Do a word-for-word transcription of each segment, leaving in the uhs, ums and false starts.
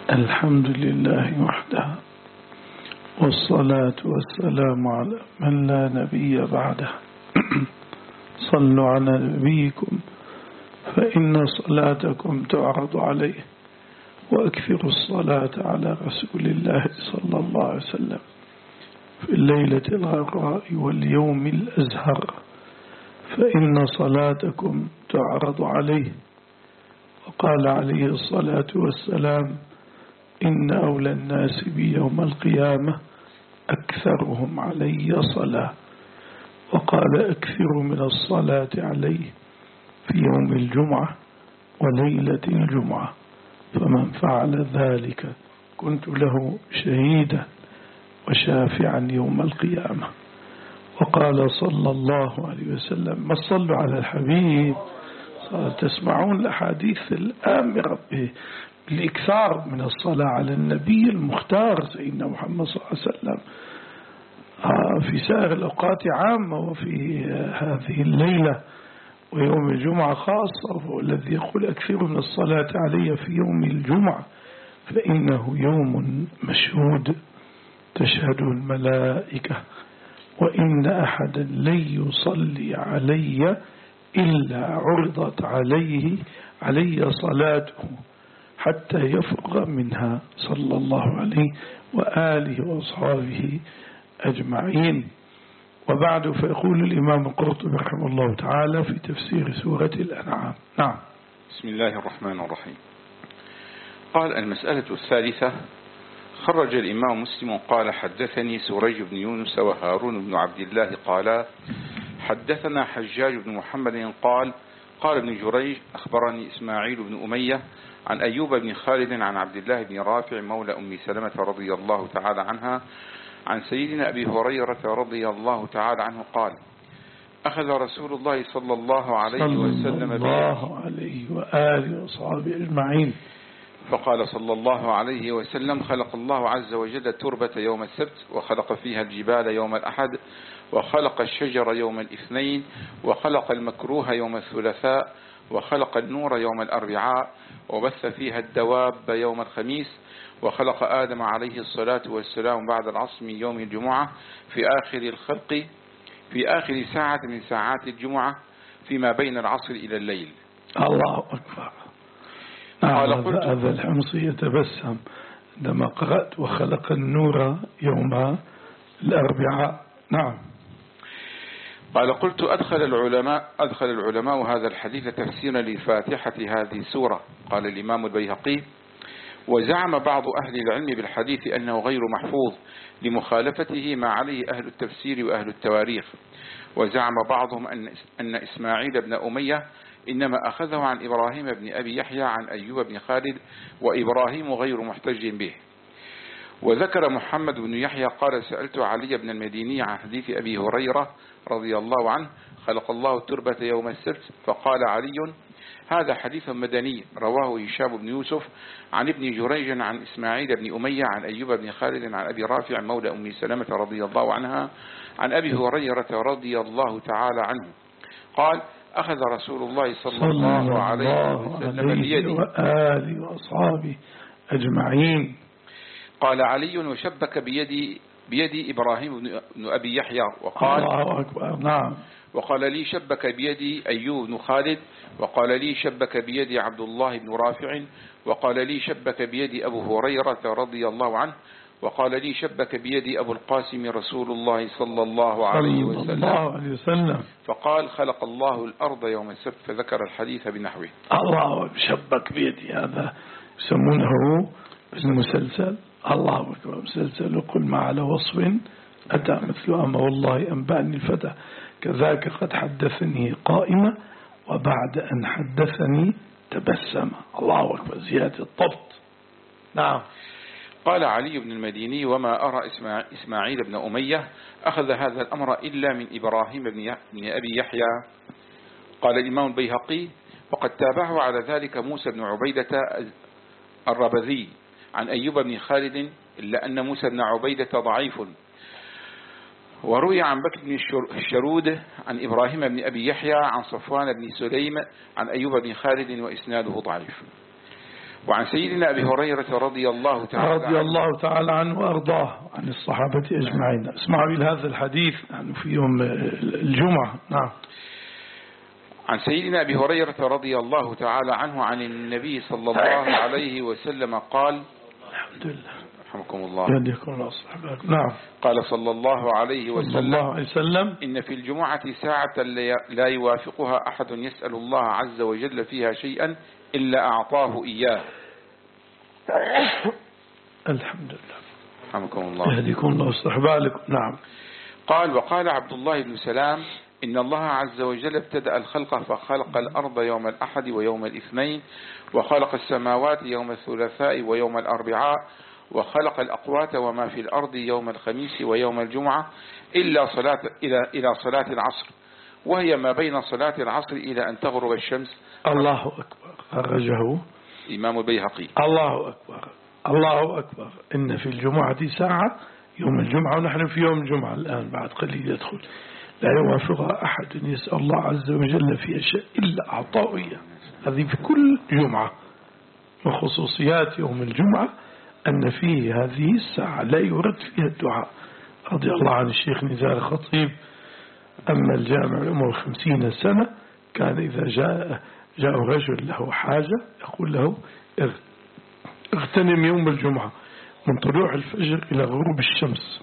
الحمد لله وحده، والصلاة والسلام على من لا نبي بعده. صلوا على نبيكم فإن صلاتكم تعرض عليه، وأكثروا الصلاة على رسول الله صلى الله عليه وسلم في الليلة الغراء واليوم الأزهر، فإن صلاتكم تعرض عليه. وقال عليه الصلاة والسلام: إن أولى الناس بي يوم القيامة أكثرهم علي صلاة. وقال: أكثروا من الصلاة عليه في يوم الجمعة وليلة الجمعة، فمن فعل ذلك كنت له شهيدا وشافعا يوم القيامة. وقال صلى الله عليه وسلم: ما صلوا على الحبيب. تسمعون الأحاديث الآمرة بالإكثار من الصلاة على النبي المختار سيدنا محمد صلى الله عليه وسلم في سائر الأوقات عامة، وفي هذه الليلة ويوم الجمعة خاصة. والذي يقول: أكثر من الصلاة علي في يوم الجمعة فإنه يوم مشهود تشهد الملائكة، وإن أحدا لن يصلي علي إلا عرضت عليه علي صلاته حتى يفرغ منها، صلى الله عليه وآله وأصحابه أجمعين. وبعد، فيقول الإمام القرطبي رحمه الله تعالى في تفسير سورة الأنعام: نعم. بسم الله الرحمن الرحيم. قال: المسألة الثالثة: خرج الإمام مسلم قال: حدثني سريج بن يونس وهارون بن عبد الله قالا حدثنا حجاج بن محمد قال: قال ابن جريج: أخبرني إسماعيل بن أمية عن أيوب بن خالد عن عبد الله بن رافع مولى أم سلمة رضي الله تعالى عنها عن سيدنا أبي هريرة رضي الله تعالى عنه قال: أخذ رسول الله صلى الله عليه وسلم الله عليه وآله وصحبه أجمعين فقال صلى الله عليه وسلم: خلق الله عز وجل التربة يوم السبت، وخلق فيها الجبال يوم الأحد، وخلق الشجر يوم الاثنين، وخلق المكروه يوم الثلاثاء، وخلق النور يوم الأربعاء، وبث فيها الدواب يوم الخميس، وخلق آدم عليه الصلاة والسلام بعد العصر من يوم الجمعة في آخر الخلق في آخر ساعة من ساعات الجمعة فيما بين العصر إلى الليل. الله أكبر. قال: هذا الحمصي يتبسم عندما قرأت: وخلق النور يوم الأربعاء. نعم. قال: قلت: أدخل العلماء أدخل العلماء هذا الحديث تفسيرا لفاتحة هذه السورة. قال الإمام البيهقي: وزعم بعض أهل العلم بالحديث أنه غير محفوظ لمخالفته ما عليه أهل التفسير وأهل التواريخ. وزعم بعضهم أن أن إسماعيل بن أمية إنما أخذه عن إبراهيم بن أبي يحيى عن أيوب بن خالد، وإبراهيم غير محتج به. وذكر محمد بن يحيى قال: سألت علي بن المديني عن حديث أبي هريرة رضي الله عنه: خلق الله التربة يوم السبت، فقال علي: هذا حديث مدني رواه هشام بن يوسف عن ابن جريج عن إسماعيل بن أمية عن أيوب بن خالد عن أبي رافع مولى أم سلمة رضي الله عنها عن أبي هريرة رضي الله تعالى عنه قال: أخذ رسول الله صلى الله عليه وسلم بيدي وآله وأصحابه أجمعين. قال علي: وشبك بيدي بيدي إبراهيم بن أبي يحيى، وقال: الله أكبر. نعم. وقال لي: شبك بيدي أيوب بن خالد، وقال لي: شبك بيدي عبد الله بن رافع، وقال لي: شبك بيدي أبو هريرة رضي الله عنه، وقال لي: شبك بيدي أبو القاسم رسول الله صلى الله عليه وسلم. فقال: خلق الله الأرض يوم السبت، فذكر الحديث بنحوه. الله شبك بيدي، هذا يسمونه المسلسل. الله أكبر. مسلسل قل ما على وصف أتى مثل أما والله أنبأني الفتى كذاك قد حدثني قائمة وبعد أن حدثني تبسم. الله أكبر. زيادة الضبط. نعم. قال علي بن المديني: وما أرى إسماعيل بن أمية أخذ هذا الأمر إلا من إبراهيم بن أبي يحيى. قال الإمام البيهقي: وقد تابعه على ذلك موسى بن عبيدة الربذي عن أيوب بن خالد، إلا أن موسى بن عبيدة ضعيف. وروي عن بكر بن الشرود عن إبراهيم بن أبي يحيى عن صفوان بن سليم عن أيوب بن خالد، وإسناده ضعيف. وعن سيدنا أبي هريرة رضي الله تعالى رضي الله تعالى عنه وأرضاه عن الصحابة أجمعين. اسمعوا إلى هذا الحديث يعني في يوم الجمعة. نعم. عن سيدنا أبي هريرة رضي الله تعالى عنه عن النبي صلى الله عليه وسلم قال الحمد لله رحمكم الله يهديكم الله صحبك. نعم. قال صلى الله عليه وسلم, صلى الله عليه وسلم إن في الجمعة ساعة لا يوافقها أحد يسأل الله عز وجل فيها شيئا إلا أعطاه إياه. الحمد لله رحمكم الله يهديكم الله صحبك. نعم. قال وقال عبد الله بن سلام إن الله عز وجل ابتدأ الخلق فخلق الأرض يوم الأحد ويوم الاثنين وخلق السماوات يوم الثلاثاء ويوم الأربعاء وخلق الأقوات وما في الأرض يوم الخميس ويوم الجمعة إلا صلاة إلى إلى صلاة العصر وهي ما بين صلاة العصر إلى أن تغرب الشمس. الله أكبر. خرجه إمام البيهقي. الله أكبر الله أكبر. إن في الجمعة ساعة يوم الجمعة ونحن في يوم الجمعة الآن بعد قليل يدخل لا يوافقها أحد يسأل الله عز وجل في شيء إلا أعطاه إياه. هذه في كل جمعة. وخصوصيات يوم الجمعة أن فيه هذه الساعة لا يرد فيها الدعاء. رضي الله عن الشيخ نزار الخطيب أما الجامع الأمور خمسين سنة كان إذا جاء جاء رجل له حاجة يقول له اغتنم يوم الجمعة من طلوع الفجر إلى غروب الشمس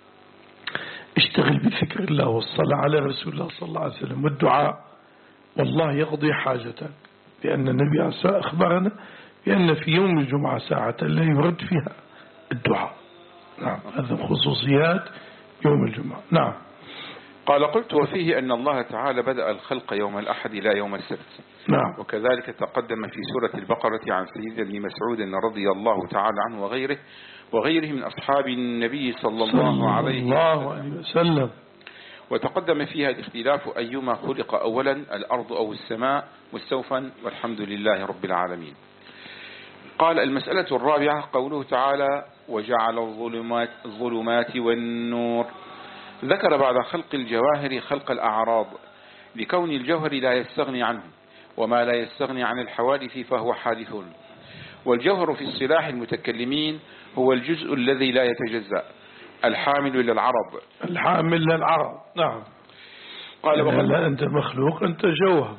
اشتغل بذكر الله والصلاة على رسول الله صلى الله عليه وسلم والدعاء والله يقضي حاجتك. لأن النبي عليه الصلاة والسلام أخبرنا بأن في يوم الجمعة ساعة لا يرد فيها الدعاء. نعم. هذا خصوصيات يوم الجمعة. نعم. قال قلت وفيه أن الله تعالى بدأ الخلق يوم الأحد لا يوم السبت. نعم. وكذلك تقدم في سورة البقرة عن سيدنا ابن مسعود رضي الله تعالى عنه وغيره وغيره من أصحاب النبي صلى الله عليه وسلم. وتقدم فيها الاختلاف أيما خلق أولا الأرض أو السماء مستوفا والحمد لله رب العالمين. قال المسألة الرابعة قوله تعالى وجعل الظلمات, الظلمات والنور. ذكر بعد خلق الجواهر خلق الأعراض لكون الجوهر لا يستغني عنه وما لا يستغني عن الحوادث فهو حادث. والجوهر في اصطلاح المتكلمين هو الجزء الذي لا يتجزأ الحامل للعرض. الحامل للعرض. نعم. قال لا أنت مخلوق أنت جوهر.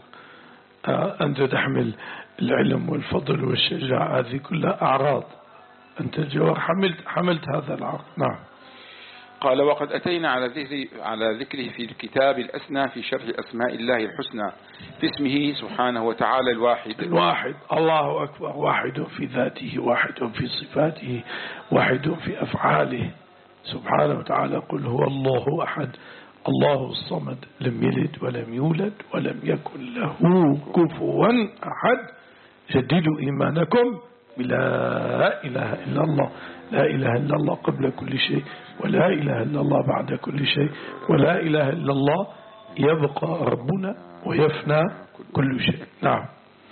أنت تحمل العلم والفضل والشجاعة هذه كلها أعراض. أنت جوهر حملت حملت هذا العرض. نعم. قال وقد أتينا على ذكره, على ذكره في الكتاب الأسنى في شرح أسماء الله الحسنى في اسمه سبحانه وتعالى الواحد. الواحد. الله أكبر. واحد في ذاته واحد في صفاته واحد في أفعاله سبحانه وتعالى. قل هو الله أحد الله الصمد لم يلد ولم يولد ولم يكن له كفوا أحد. جددوا إيمانكم بلا إله إلا الله. لا إله إلا الله قبل كل شيء ولا إله إلا الله بعد كل شيء ولا إله إلا الله يبقى ربنا ويفنى كل شيء. نعم.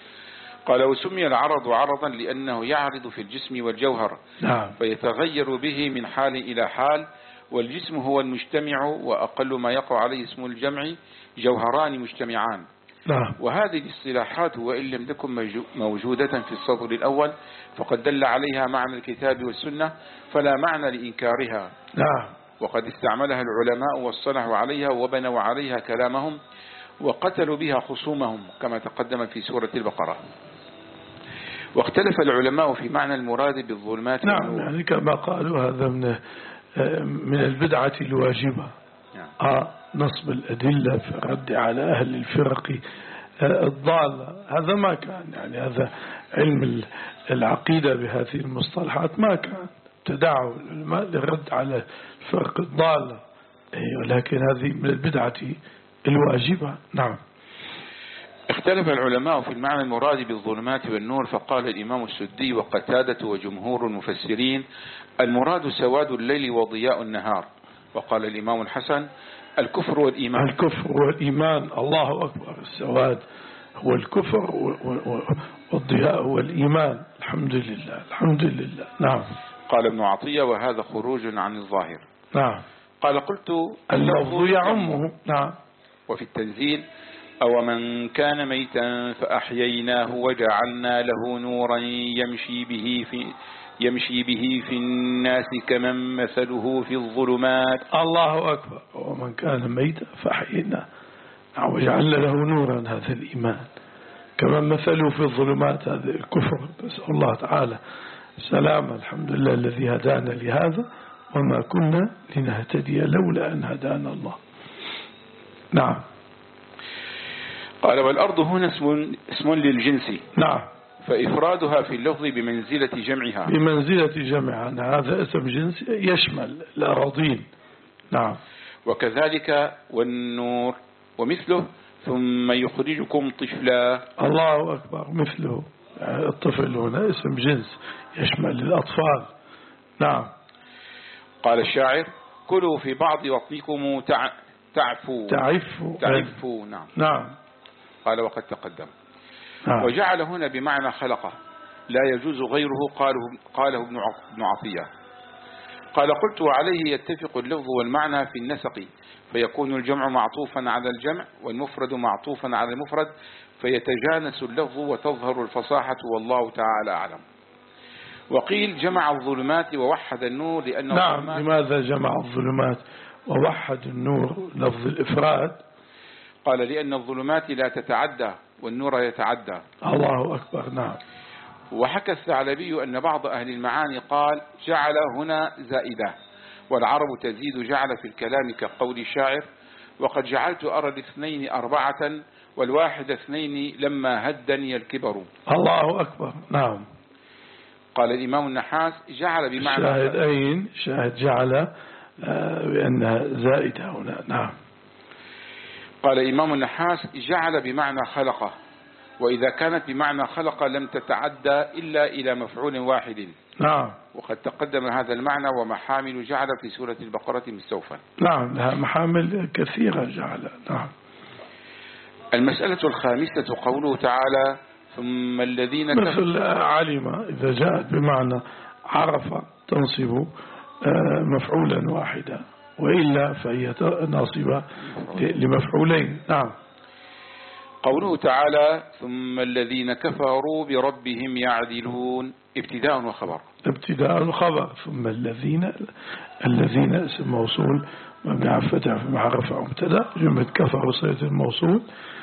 قال وسمي العرض عرضا لأنه يعرض في الجسم والجوهر. نعم. فيتغير به من حال إلى حال. والجسم هو المجتمع وأقل ما يقع عليه اسم الجمع جوهران مجتمعان. نعم. وهذه الاصطلاحات وإن لم تكن موجودة في السطر الأول فقد دل عليها معنى الكتاب والسنة فلا معنى لإنكارها. نعم. وقد استعملها العلماء واصطلحوا عليها وبنوا عليها كلامهم وقتلوا بها خصومهم كما تقدم في سورة البقرة. واختلف العلماء في معنى المراد بالظلمات. نعم. يعني كما قالوا هذا من من البدعة الواجبة. نعم. نصب الأدلة في الرد على أهل الفرق الضالة. هذا ما كان يعني هذا علم العقيدة بهذه المصطلحات ما كان تدعوا العلماء للرد على الفرق الضالة. ولكن هذه من البدعة الواجبة. نعم. اختلف العلماء في المعنى المراد بالظلمات والنور فقال الإمام السدي وقتادة وجمهور المفسرين المراد سواد الليل وضياء النهار. وقال الإمام الحسن الكفر والإيمان. الكفر والإيمان. الله أكبر. السواد هو الكفر والضياء هو الإيمان. الحمد لله الحمد لله. نعم. قال ابن عطية وهذا خروج عن الظاهر. نعم. قال قلت اللفظ يعمه. نعم. وفي التنزيل أو من كان ميتا فأحييناه وجعلنا له نورا يمشي به في يمشي به في الناس كمن مثله في الظلمات. الله أكبر. ومن كان ميتا فأحييناه وجعلنا له نورا، هذا الإيمان، كمن مثله في الظلمات، هذا الكفر. نسأل الله تعالى سلام. الحمد لله الذي هدانا لهذا وما كنا لنهتدي لولا أن هدانا الله. نعم. قال والأرض هنا اسم, اسم للجنس. نعم. فإفرادها في اللفظ بمنزلة جمعها. بمنزلة جمعها، هذا اسم جنس يشمل الأراضين. نعم. وكذلك والنور ومثله ثم يخرجكم طفلا. الله أكبر. مثله الطفل هنا اسم جنس يشمل الأطفال. نعم. قال الشاعر كلوا في بعض بطنكم تع... تعفوا تعفوا تعفوا. نعم. نعم. قال وقد تقدم. نعم. وجعل هنا بمعنى خلقه لا يجوز غيره، قاله, قاله ابن عطية. قال قلت وعليه يتفق اللفظ والمعنى في النسق، فيكون الجمع معطوفا على الجمع والمفرد معطوفا على المفرد، فيتجانس اللفظ وتظهر الفصاحة، والله تعالى أعلم. وقيل جمع الظلمات ووحد النور لأنه نعم. لماذا جمع الظلمات ووحد النور لفظ الإفراد؟ قال لأن الظلمات لا تتعدى والنور يتعدى. الله أكبر. نعم. وحكى الثعلبي أن بعض أهل المعاني قال جعل هنا زائدة، والعرب تزيد جعل في الكلام كقول الشاعر وقد جعلت أرى الاثنين أربعة والواحد اثنين لما هدني الكبر. الله أكبر. نعم. قال الإمام النحاس جعل بمعنى شاهد أين شاهد جعل بأنها زائدة هنا. نعم. قال الإمام النحاس جعل بمعنى خلقه، وإذا كانت بمعنى خلق لم تتعدى إلا إلى مفعول واحد. نعم. وقد تقدم هذا المعنى ومحامل جعل في سورة البقرة مستوفى. نعم. لها محامل كثيرة جعل. نعم. المسألة الخامسة قوله تعالى ثم الذين كفروا. مثل علم إذا جاءت بمعنى عرف تنصب مفعولا واحدا، وإلا فهي ناصبة لمفعولين. نعم. قوله تعالى ثم الذين كفروا بربهم يعدلون، ابتداء وخبر. ابتداء وخبر. ثم الذين، الذين اسم موصول مبني على الفتح في محل رفع مبتدا، جملة كفروا صيغة الموصول،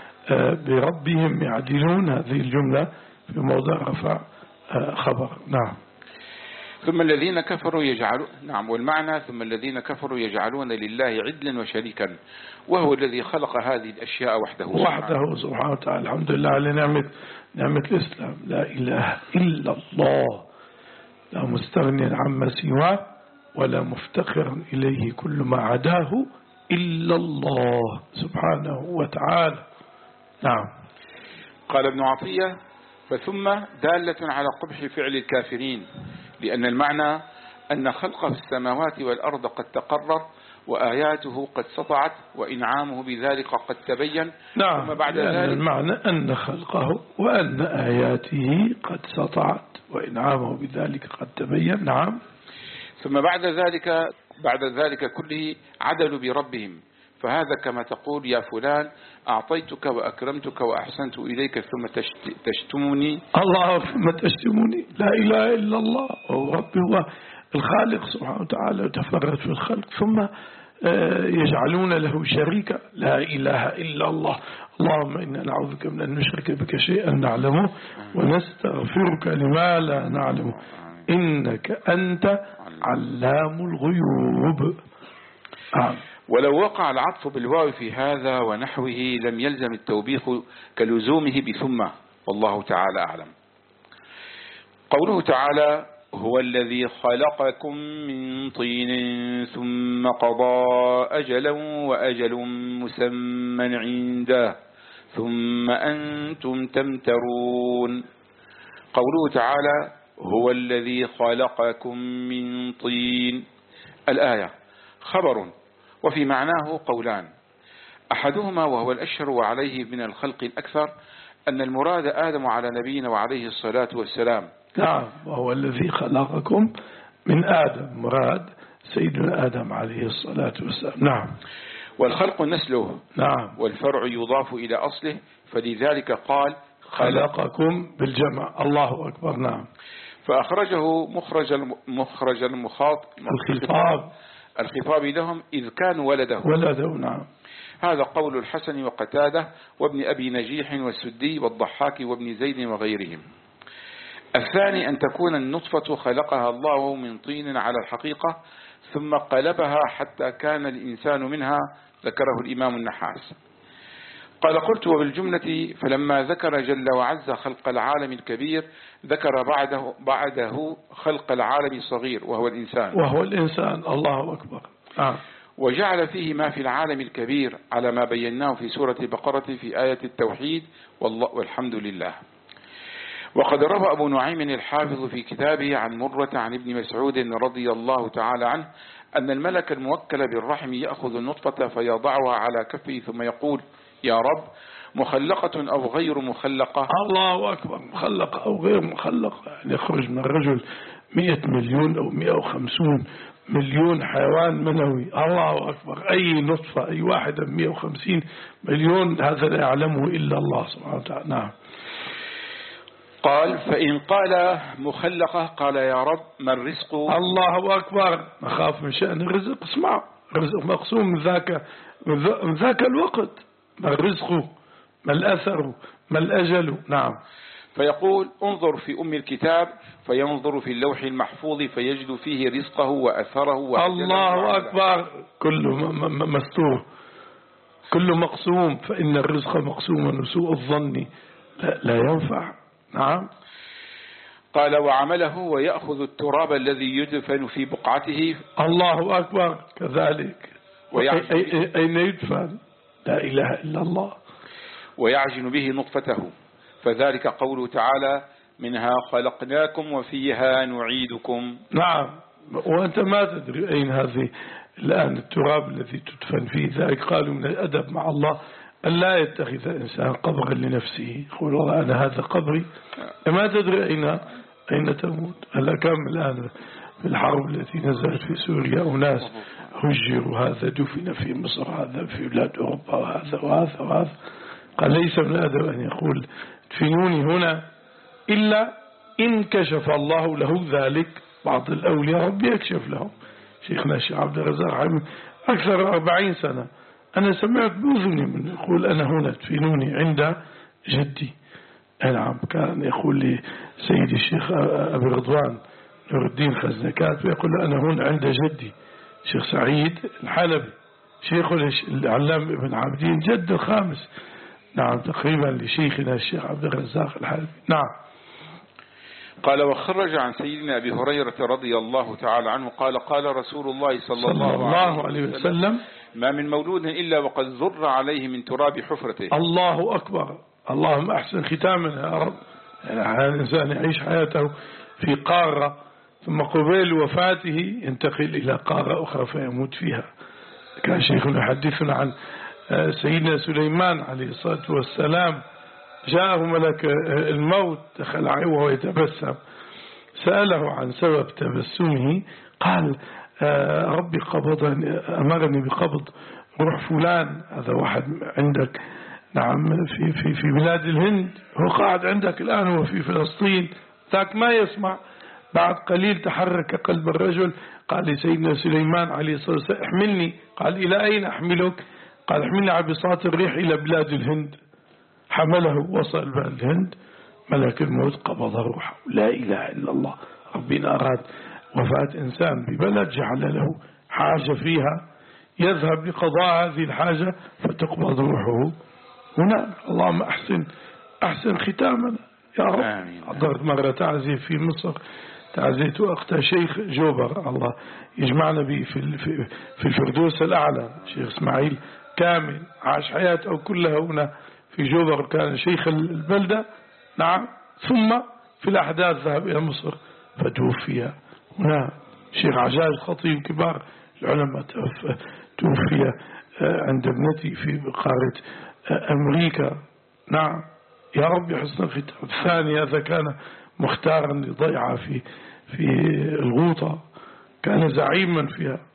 بربهم يعدلون هذه الجملة في موضع رفع خبر. نعم. ثم الذين كفروا يجعلون. نعم. والمعنى ثم الذين كفروا يجعلون لله عدلا وشريكا، وهو الذي خلق هذه الأشياء وحده وحده سبحانه وتعالى. الحمد لله على نعمة نعمة الإسلام. لا إله إلا الله، لا مستغني عما سواه ولا مفتقر إليه، كل ما عداه إلا الله سبحانه وتعالى. نعم. قال ابن عطية فثم دالة على قبح فعل الكافرين، لأن المعنى أن خلقه في السماوات والأرض قد تقرر، وآياته قد سطعت، وإنعامه بذلك قد تبين. نعم. ثم بعد ذلك المعنى أن خلقه وأن آياته قد سطعت وإنعامه بذلك قد تبين. نعم. ثم بعد ذلك بعد ذلك كله عدلوا بربهم، فهذا كما تقول يا فلان أعطيتك وأكرمتك وأحسنت إليك ثم تشتمني. الله ثم تشتمني. لا إله إلا الله، هو ربي، هو الخالق سبحانه وتعالى، يتفرد في الخلق، ثم يجعلون له شريكا. لا إله إلا الله. اللهم إنا نعوذ بك من أن نشرك بك شيئا نعلمه ونستغفرك لما لا نعلمه إنك أنت علام الغيوب. آه. ولو وقع العطف بالواو في هذا ونحوه لم يلزم التوبيخ كلزومه بثم، والله تعالى أعلم. قوله تعالى هو الذي خلقكم من طين ثم قضى أجلا وأجل مسمى عنده ثم أنتم تمترون. قوله تعالى هو الذي خلقكم من طين، الآية خبر وفي معناه قولان، أحدهما وهو الأشهر وعليه من الخلق الأكثر أن المراد آدم على نبينا وعليه الصلاة والسلام. نعم. وهو الذي خلقكم من آدم، مراد سيدنا آدم عليه الصلاة والسلام. نعم. والخلق نسله نعم والفرع يضاف إلى أصله، فلذلك قال خلقكم بالجمع. الله أكبر. نعم. فأخرجه مخرج مخرج المخاط الخطاب الخطاب لهم إذ كانوا ولده ولده. نعم. هذا قول الحسن وقتادة وابن أبي نجيح والسدي والضحاك وابن زيد وغيرهم. الثاني أن تكون النطفة خلقها الله من طين على الحقيقة ثم قلبها حتى كان الإنسان منها، ذكره الإمام النحاس. قال قلت وبالجملة فلما ذكر جل وعز خلق العالم الكبير ذكر بعده, بعده خلق العالم الصغير وهو الإنسان وهو الإنسان. الله أكبر. آه. وجعل فيه ما في العالم الكبير على ما بيناه في سورة البقرة في آية التوحيد والله والحمد لله. وقد روى أبو نعيم الحافظ في كتابه عن مرة عن ابن مسعود رضي الله تعالى عنه أن الملك الموكل بالرحم يأخذ النطفة فيضعها على كفه ثم يقول يا رب مخلقة أو غير مخلقة. الله أكبر. مخلقة أو غير مخلقة، يعني يخرج من الرجل مئة مليون أو مئة وخمسون مليون حيوان منوي. الله أكبر. أي نطفة أي واحدة مئة وخمسين مليون، هذا لا يعلمه إلا الله سبحانه وتعالى. نعم. قال فإن قال مخلقة قال يا رب ما الرزق. الله أكبر. نخاف من شأن الرزق. اسمع، الرزق مقسوم من ذاك من ذاك الوقت. ما الرزق، ما الأثر، ما الأجل. نعم. فيقول انظر في أم الكتاب فينظر في اللوح المحفوظ فيجد فيه رزقه وأثره. الله أكبر. كله مستور، كله مقسوم، فإن الرزق مقسوم وسوء الظن لا, لا ينفع. نعم. قال وعمله ويأخذ التراب الذي يدفن في بقعته. الله أكبر. كذلك. أين يدفن؟ لا إله إلا الله. ويعجن به نطفته، فذلك قوله تعالى منها خلقناكم وفيها نعيدكم. نعم. وأنت ما تدري أين هذه الآن التراب الذي تدفن فيه. ذلك قالوا من الأدب مع الله أن لا يتخذ إنسان قبرا لنفسه، يقول والله أنا هذا قبري، ما تدري أين أين تموت. هلا كم الآن في الحرب التي نزلت في سوريا أناس هجروا، هذا دفن في مصر، هذا في بلاد أوروبا، وهذا وهذا وهذا. قال ليس من الأدب أن يقول ادفنوني هنا إلا إن كشف الله له ذلك. بعض الأولياء رب يكشف لهم. شيخنا الشيخ عبد الرزاق أكثر من أربعين سنة أنا سمعت بأذني من يقول أنا هنا ادفنوني عند جدي. نعم. كان يقول لي سيدي الشيخ أبي رضوان نور الدين خزنكات ويقول أنا هنا عند جدي شيخ سعيد الحلبي شيخ العلام ابن عابدين جد الخامس. نعم. تقريبا لشيخنا الشيخ عبد الرزاق الحلبي. نعم. قال وخرج عن سيدنا أبي هريرة رضي الله تعالى عنه قال قال رسول الله صلى, صلى الله, الله عليه وسلم ما من مولود إلا وقد ذر عليه من تراب حفرته. الله أكبر. اللهم أحسن ختامنا يا رب. يعني الإنسان يعيش حياته في قارة ثم قبيل وفاته ينتقل إلى قارة أخرى فيموت فيها. كان شيخنا يحدثنا عن سيدنا سليمان عليه الصلاة والسلام، جاءه ملك الموت دخل عليه وهو يتبسم، سأله عن سبب تبسمه، قال ربي قبضني أمرني بقبض روح فلان، هذا واحد عندك نعم في في في بلاد الهند، هو قاعد عندك الآن هو في فلسطين، ذاك ما يسمع. بعد قليل تحرك قلب الرجل، قال لسيدنا سليمان عليه الصلاة والسلام احملني. قال إلى أين أحملك؟ قال احملني على بساط الريح إلى بلاد الهند. حمله وصل بلاد الهند، ملك الموت قبض روحه. لا إله إلا الله. ربنا أراد وفاة إنسان ببلد جعل له حاجة فيها، يذهب لقضاء هذه الحاجة فتقبض روحه هنا. اللهم أحسن أحسن ختامنا يا رب. حضرت مرة تعزية في مصر، تعزية أختها شيخ جوبر، الله يجمعنا به في في الفردوس الأعلى. شيخ إسماعيل كامل عاش حياته كلها هنا في جوبر، كان شيخ البلدة. نعم. ثم في الأحداث ذهب إلى مصر فتوفي هنا. شيخ عجاج خطيب كبار العلماء توفي عند ابنتي في قارة أمريكا. نعم. يا رب حسن الختام. الثاني هذا كان مختارا لضيعة في في الغوطة، كان زعيما فيها.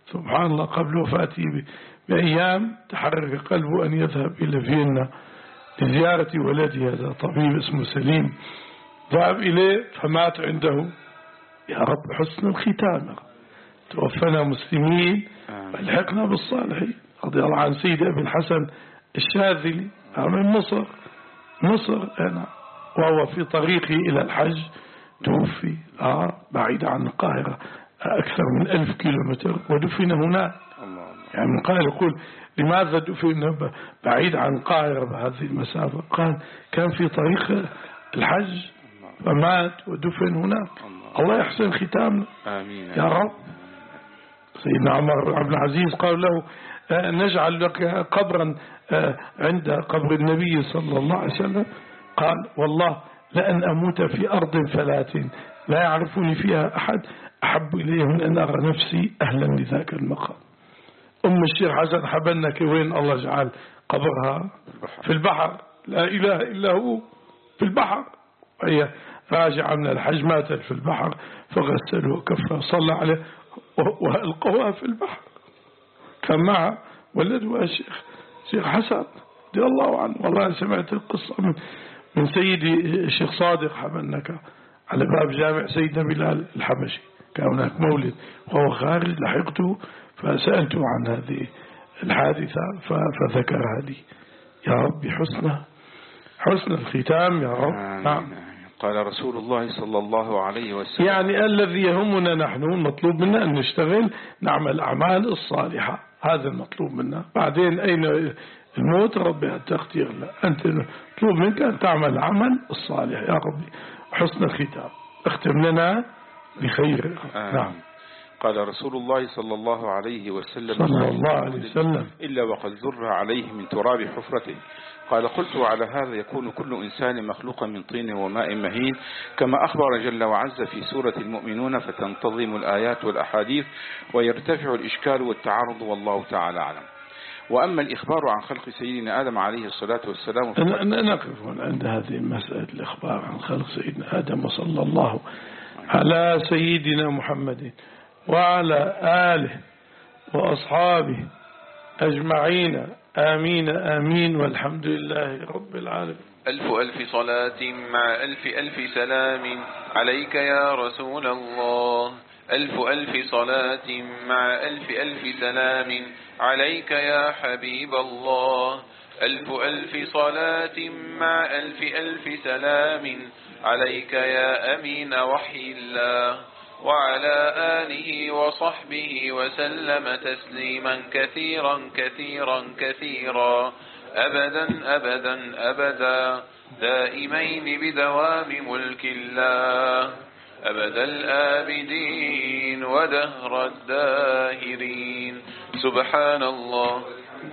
سبحان الله قبل وفاته بأيام تحرك قلبه أن يذهب إلى فيينا لزيارة ولده، هذا طبيب اسمه سليم، ذهب إليه فمات عنده. يا رب حسن الختام، توفنا مسلمين والحقنا بالصالحين. رضي الله عن سيد أبي الحسن الشاذلي من مصر مصر أنا، وهو في طريقه إلى الحج توفي آه بعيد عن القاهرة أكثر من ألف كيلومتر ودفن هناك. يعني من قال يقول لماذا دفن بعيد عن القاهرة بهذه المسافة؟ قال كان في طريق الحج فمات ودفن هناك. الله يحسن ختامنا آمين يا رب. سيدنا عمر بن عبد العزيز قال له نجعل لك قبرا عند قبر النبي صلى الله عليه وسلم، قال والله لأن أموت في أرض فلات لا يعرفني فيها أحد أحب إليه من أن أرى نفسي أهلا لذاك المقام. أم الشيخ حسن حبنك وين الله جعل قبرها؟ في البحر، لا إله إلا هو في البحر. وهي راجعة من الحج ماتت في البحر فغسله وكفه صلى عليه وألقوها في البحر. كان معها ولدها الشيخ شيخ حسن رضي الله عنه. والله سمعت القصة من من سيدي الشيخ صادق حبنك على باب جامع سيدنا بلال الحبشي، كان هناك مولد وهو خارج لحقته فسألته عن هذه الحادثة فذكرها لي. يا رب حسن حسن الختام يا رب. نعم. قال رسول الله صلى الله عليه وسلم يعني الذي يهمنا نحن المطلوب منا أن نشتغل نعمل الأعمال الصالحة، هذا المطلوب منا. بعدين أين الموت ربي التقدير لا، أنت مطلوب منك أن تعمل العمل الصالح يا ربي. حسن الختام اختم لنا بخير. نعم. قال رسول الله صلى الله عليه وسلم صلى الله عليه وسلم إلا وقد ذر عليه من تراب حفرته. قال قلت على هذا يكون كل إنسان مخلوقا من طين وماء مهين كما أخبر جل وعز في سورة المؤمنون، فتنتظم الآيات والأحاديث ويرتفع الإشكال والتعارض والله تعالى أعلم. وأما الإخبار عن خلق سيدنا آدم عليه الصلاة والسلام نقف عند هذه المسألة، الإخبار عن خلق سيدنا آدم وصلى الله على سيدنا محمد وعلى آله وأصحابه أجمعين آمين آمين والحمد لله رب العالمين. ألف ألف صلاة مع ألف ألف سلام عليك يا رسول الله. ألف ألف صلاة مع ألف ألف سلام عليك يا حبيب الله. ألف ألف صلاة مع ألف ألف سلام عليك يا أمين وحي الله، وعلى آله وصحبه وسلم تسليما كثيرا كثيرا كثيرا أبدا أبدا أبدا دائمين بدوام ملك الله أبد الآبدين ودهر الداهرين. سبحان الله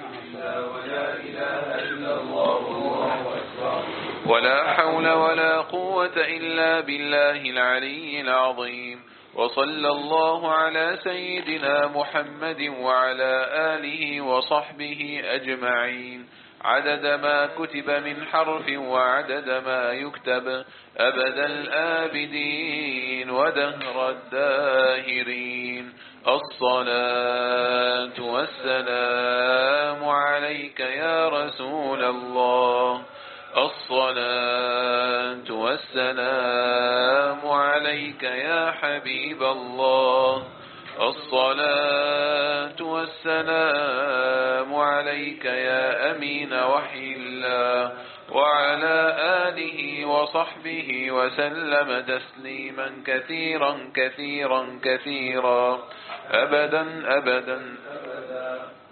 ولا إله إلا الله ولا حول ولا قوة إلا بالله العلي العظيم. وصلى الله على سيدنا محمد وعلى آله وصحبه أجمعين عدد ما كتب من حرف وعدد ما يكتب أبد الآبدين ودهر الداهرين. الصلاة والسلام عليك يا رسول الله. الصلاة والسلام عليك يا حبيب الله. الصلاة والسلام عليك يا أمين وحي الله، وعلى آله وصحبه وسلم تسليما كثيرا كثيرا كثيرا أبدا أبدا أبدا.